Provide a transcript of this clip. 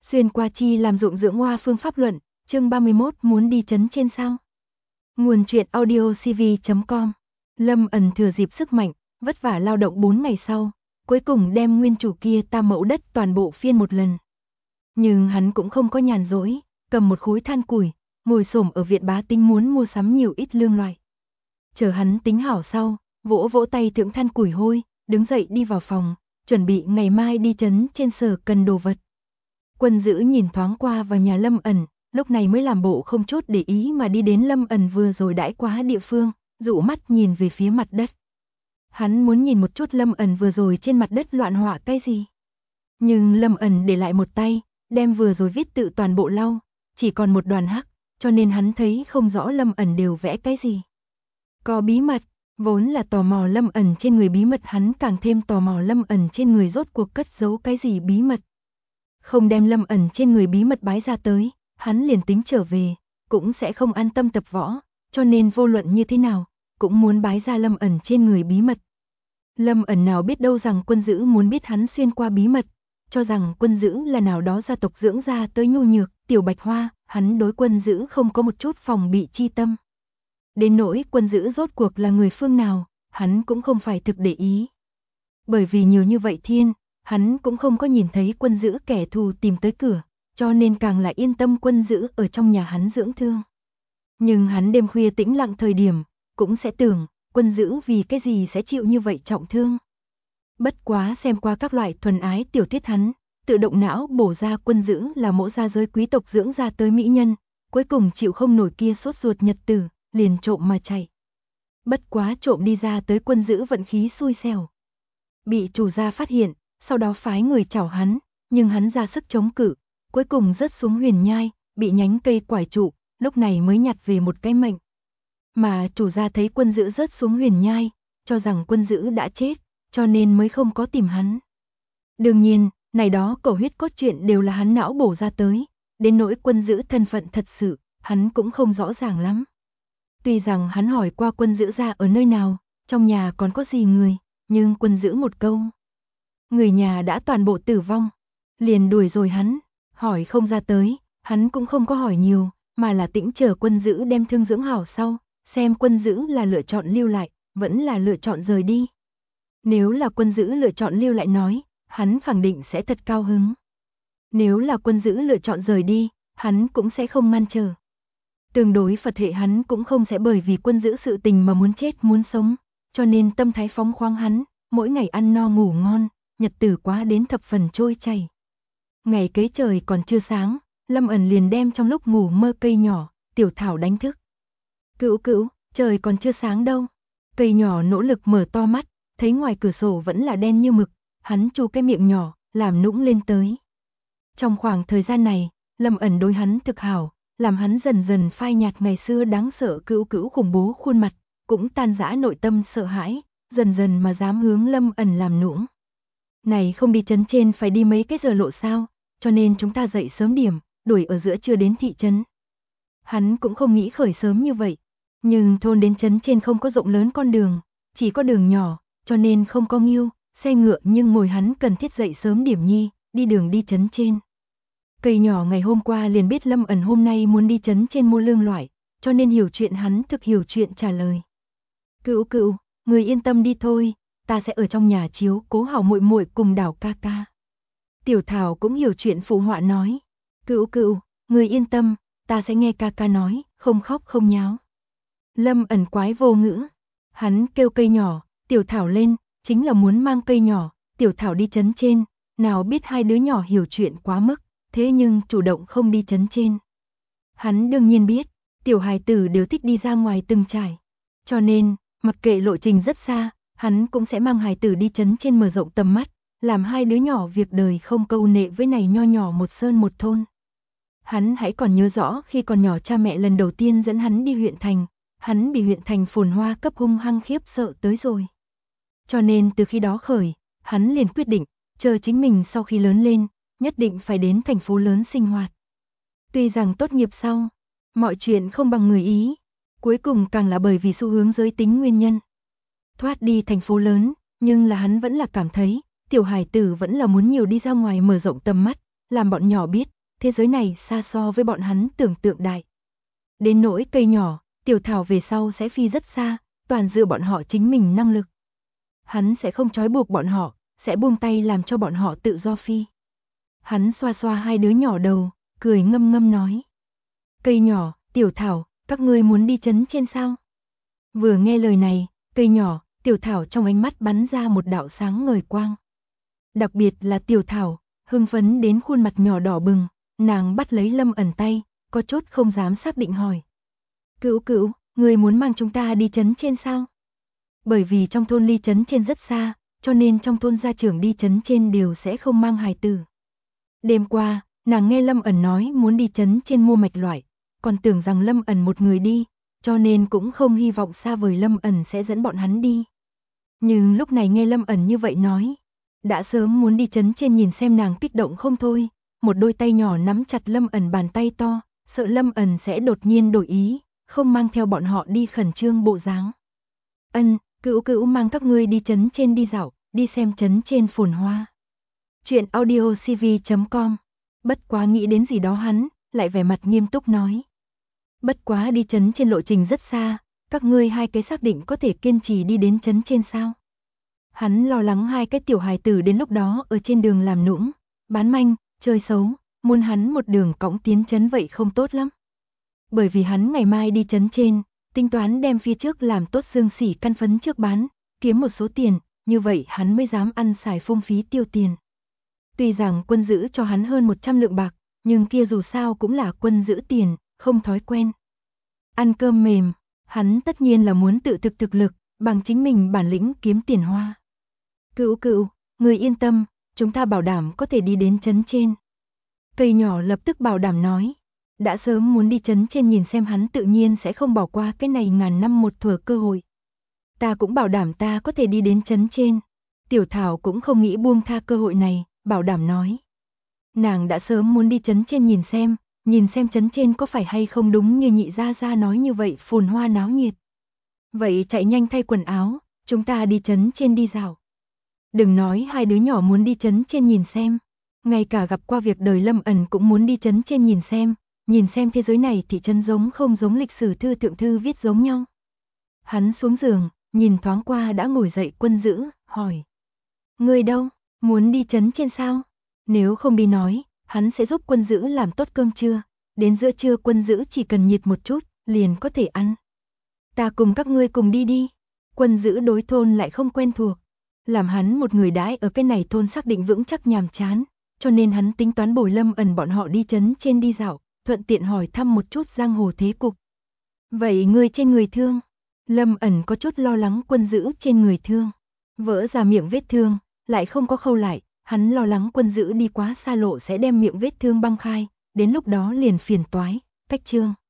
Xuyên qua chi làm ruộng dưỡng hoa phương pháp luận, chương 31 muốn đi trấn trên sao? Nguồn truyện audio cv.com. Lâm Ẩn thừa dịp sức mạnh, vất vả lao động 4 ngày sau, cuối cùng đem nguyên chủ kia tam mẫu đất toàn bộ phiên một lần. Nhưng hắn cũng không có nhàn rỗi, cầm một khối than củi, ngồi xổm ở viện bá tính muốn mua sắm nhiều ít lương loại. Chờ hắn tính hảo sau, vỗ vỗ tay thượng than củi hôi, đứng dậy đi vào phòng, chuẩn bị ngày mai đi trấn trên sở cần đồ vật. Quân Dữ nhìn thoáng qua vào nhà Lâm Ẩn, lúc này mới làm bộ không chút để ý mà đi đến Lâm Ẩn vừa rồi đãi quá địa phương, dụ mắt nhìn về phía mặt đất. Hắn muốn nhìn một chút Lâm Ẩn vừa rồi trên mặt đất loạn họa cái gì. Nhưng Lâm Ẩn để lại một tay, đem vừa rồi viết tự toàn bộ lau, chỉ còn một đoàn hắc, cho nên hắn thấy không rõ Lâm Ẩn đều vẽ cái gì. Có bí mật, vốn là tò mò Lâm Ẩn trên người bí mật, hắn càng thêm tò mò Lâm Ẩn trên người rốt cuộc cất giấu cái gì bí mật. Không đem Lâm Ẩn trên người bí mật bái ra tới, hắn liền tính trở về, cũng sẽ không an tâm tập võ, cho nên vô luận như thế nào, cũng muốn bái ra Lâm Ẩn trên người bí mật. Lâm Ẩn nào biết đâu rằng Quân Dữ muốn biết hắn xuyên qua bí mật, cho rằng Quân Dữ là nào đó gia tộc dưỡng ra tới nhu nhược, tiểu bạch hoa, hắn đối Quân Dữ không có một chút phòng bị chi tâm. Đến nỗi Quân Dữ rốt cuộc là người phương nào, hắn cũng không phải thực để ý. Bởi vì nhiều như vậy thiên, hắn cũng không có nhìn thấy Quân Dữ kẻ thù tìm tới cửa, cho nên càng là yên tâm Quân Dữ ở trong nhà hắn dưỡng thương. Nhưng hắn đêm khuya tĩnh lặng thời điểm, cũng sẽ tưởng, Quân Dữ vì cái gì sẽ chịu như vậy trọng thương. Bất quá xem qua các loại thuần ái tiểu thuyết hắn, tự động não bổ ra Quân Dữ là mẫu gia giới quý tộc dưỡng ra tới mỹ nhân, cuối cùng chịu không nổi kia sốt ruột nhật tử, liền trộm mà chạy. Bất quá trộm đi ra tới Quân Dữ vận khí xui xẻo. Bị chủ gia phát hiện, sau đó phái người chảo hắn, nhưng hắn ra sức chống cự, cuối cùng rớt xuống huyền nhai, bị nhánh cây quải trụ, lúc này mới nhặt về một cái mệnh. Mà chủ gia thấy Quân Dữ rớt xuống huyền nhai, cho rằng Quân Dữ đã chết, cho nên mới không có tìm hắn. Đương nhiên, này đó cầu huyết cốt truyện đều là hắn não bổ ra tới, đến nỗi Quân Dữ thân phận thật sự, hắn cũng không rõ ràng lắm. Tuy rằng hắn hỏi qua Quân Dữ ra ở nơi nào, trong nhà còn có gì người, nhưng Quân Dữ một câu. Người nhà đã toàn bộ tử vong, liền đuổi rồi hắn, hỏi không ra tới, hắn cũng không có hỏi nhiều, mà là tĩnh chờ Quân Dữ đem thương dưỡng hảo sau, xem Quân Dữ là lựa chọn lưu lại, vẫn là lựa chọn rời đi. Nếu là Quân Dữ lựa chọn lưu lại nói, hắn khẳng định sẽ thật cao hứng. Nếu là Quân Dữ lựa chọn rời đi, hắn cũng sẽ không ngăn trở. Tương đối Phật hệ hắn cũng không sẽ bởi vì Quân Dữ sự tình mà muốn chết muốn sống, cho nên tâm thái phóng khoáng hắn, mỗi ngày ăn no ngủ ngon, nhật tử quá đến thập phần trôi chảy. Ngày kế trời còn chưa sáng, Lâm Ẩn liền đem trong lúc ngủ mơ cây nhỏ, Tiểu Thảo đánh thức. Cữu cữu, trời còn chưa sáng đâu. Cây nhỏ nỗ lực mở to mắt, thấy ngoài cửa sổ vẫn là đen như mực, hắn chu cái miệng nhỏ, làm nũng lên tới. Trong khoảng thời gian này, Lâm Ẩn đối hắn thực hảo, làm hắn dần dần phai nhạt ngày xưa đáng sợ cữu cữu khủng bố khuôn mặt, cũng tan rã nội tâm sợ hãi, dần dần mà dám hướng Lâm Ẩn làm nũng. Này không đi trấn trên phải đi mấy cái giờ lộ sao, cho nên chúng ta dậy sớm điểm, đuổi ở giữa trưa đến thị trấn. Hắn cũng không nghĩ khởi sớm như vậy, nhưng thôn đến trấn trên không có rộng lớn con đường, chỉ có đường nhỏ, cho nên không có ngưu, xe ngựa, nhưng ngồi hắn cần thiết dậy sớm điểm nhi, đi đường đi trấn trên. Cây nhỏ ngày hôm qua liền biết Lâm Ẩn hôm nay muốn đi trấn trên mua lương loại, cho nên hiểu chuyện hắn thực hiểu chuyện trả lời. Cữu cữu, người yên tâm đi thôi, ta sẽ ở trong nhà chiếu cố hảo muội muội cùng Đào ca ca. Tiểu Thảo cũng hiểu chuyện phụ họa nói. Cữu cữu, người yên tâm, ta sẽ nghe ca ca nói, không khóc không nháo. Lâm Ẩn quái vô ngữ, hắn kêu cây nhỏ, Tiểu Thảo lên, chính là muốn mang cây nhỏ, Tiểu Thảo đi trấn trên, nào biết hai đứa nhỏ hiểu chuyện quá mức, thế nhưng chủ động không đi trấn trên. Hắn đương nhiên biết, tiểu hài tử đều thích đi ra ngoài từng trải, cho nên, mặc kệ lộ trình rất xa, hắn cũng sẽ mang hài tử đi trấn trên mở rộng tầm mắt, làm hai đứa nhỏ việc đời không câu nệ với này nho nhỏ một sơn một thôn. Hắn hãy còn nhớ rõ khi còn nhỏ cha mẹ lần đầu tiên dẫn hắn đi huyện thành, hắn bị huyện thành phồn hoa cấp hung hăng khiếp sợ tới rồi. Cho nên từ khi đó khởi, hắn liền quyết định, chờ chính mình sau khi lớn lên, nhất định phải đến thành phố lớn sinh hoạt. Tuy rằng tốt nghiệp sau, mọi chuyện không bằng người ý, cuối cùng càng là bởi vì xu hướng giới tính nguyên nhân. Thoát đi thành phố lớn, nhưng là hắn vẫn là cảm thấy, tiểu hài tử vẫn là muốn nhiều đi ra ngoài mở rộng tầm mắt, làm bọn nhỏ biết, thế giới này xa so với bọn hắn tưởng tượng đại. Đến nỗi cây nhỏ, tiểu thảo về sau sẽ phi rất xa, toàn dựa bọn họ chính mình năng lực. Hắn sẽ không trói buộc bọn họ, sẽ buông tay làm cho bọn họ tự do phi. Hắn xoa xoa hai đứa nhỏ đầu, cười ngâm ngâm nói. Cây nhỏ, tiểu thảo, các ngươi muốn đi trấn trên sao? Vừa nghe lời này, cây nhỏ, tiểu thảo trong ánh mắt bắn ra một đạo sáng ngời quang. Đặc biệt là tiểu thảo, hưng phấn đến khuôn mặt nhỏ đỏ bừng, nàng bắt lấy Lâm Ẩn tay, có chút không dám xác định hỏi. Cữu cữu, người muốn mang chúng ta đi trấn trên sao? Bởi vì trong thôn ly trấn trên rất xa, cho nên trong thôn gia trưởng đi trấn trên đều sẽ không mang hài tử. Đêm qua, nàng nghe Lâm Ẩn nói muốn đi trấn trên mua mạch loại, còn tưởng rằng Lâm Ẩn một người đi, cho nên cũng không hy vọng xa vời Lâm Ẩn sẽ dẫn bọn hắn đi. Nhưng lúc này nghe Lâm Ẩn như vậy nói, đã sớm muốn đi trấn trên nhìn xem nàng kích động không thôi, một đôi tay nhỏ nắm chặt Lâm Ẩn bàn tay to, sợ Lâm Ẩn sẽ đột nhiên đổi ý, không mang theo bọn họ đi khẩn trương bộ dáng. Cữu cữu mang các ngươi đi trấn trên đi dạo, đi xem trấn trên phồn hoa. Chuyện audiocv.com. Bất quá nghĩ đến gì đó hắn, lại vẻ mặt nghiêm túc nói. Bất quá đi trấn trên lộ trình rất xa, các ngươi hai cái xác định có thể kiên trì đi đến trấn trên sao? Hắn lo lắng hai cái tiểu hài tử đến lúc đó ở trên đường làm nũng, bán manh, chơi xấu, muốn hắn một đường cõng tiến trấn vậy không tốt lắm. Bởi vì hắn ngày mai đi trấn trên, tính toán đem phía trước làm tốt xương xỉ căn phấn trước bán, kiếm một số tiền, như vậy hắn mới dám ăn xài phung phí tiêu tiền. Tuy rằng quân giữ cho hắn hơn 100 lượng bạc, nhưng kia dù sao cũng là quân giữ tiền, không thói quen. Ăn cơm mềm, hắn tất nhiên là muốn tự thực lực, bằng chính mình bản lĩnh kiếm tiền hoa. Cữu cữu, người yên tâm, chúng ta bảo đảm có thể đi đến trấn trên. Cây nhỏ lập tức bảo đảm nói. Đã sớm muốn đi trấn trên nhìn xem hắn tự nhiên sẽ không bỏ qua cái này ngàn năm một thuở cơ hội. Ta cũng bảo đảm ta có thể đi đến trấn trên. Tiểu Thảo cũng không nghĩ buông tha cơ hội này, bảo đảm nói. Nàng đã sớm muốn đi trấn trên nhìn xem trấn trên có phải hay không đúng như nhị gia gia nói như vậy phồn hoa náo nhiệt. Vậy chạy nhanh thay quần áo, chúng ta đi trấn trên đi dạo. Đừng nói hai đứa nhỏ muốn đi trấn trên nhìn xem, ngay cả gặp qua việc đời Lâm Ẩn cũng muốn đi trấn trên nhìn xem thế giới này thị trấn giống không giống lịch sử thư thượng thư viết giống nhau. Hắn xuống giường, nhìn thoáng qua đã ngồi dậy quân giữ, hỏi. Người đâu, muốn đi trấn trên sao? Nếu không đi nói, hắn sẽ giúp quân giữ làm tốt cơm trưa, đến giữa trưa quân giữ chỉ cần nhiệt một chút, liền có thể ăn. Ta cùng các ngươi cùng đi đi. Quân giữ đối thôn lại không quen thuộc, làm hắn một người đãi ở cái này thôn xác định vững chắc nhàm chán, cho nên hắn tính toán bồi Lâm Ẩn bọn họ đi trấn trên đi dạo, thuận tiện hỏi thăm một chút giang hồ thế cục. Vậy người trên người thương? Lâm Ẩn có chút lo lắng quân giữ trên người thương, vỡ ra miệng vết thương, lại không có khâu lại, hắn lo lắng quân giữ đi quá xa lộ sẽ đem miệng vết thương băng khai, đến lúc đó liền phiền toái, cách trương.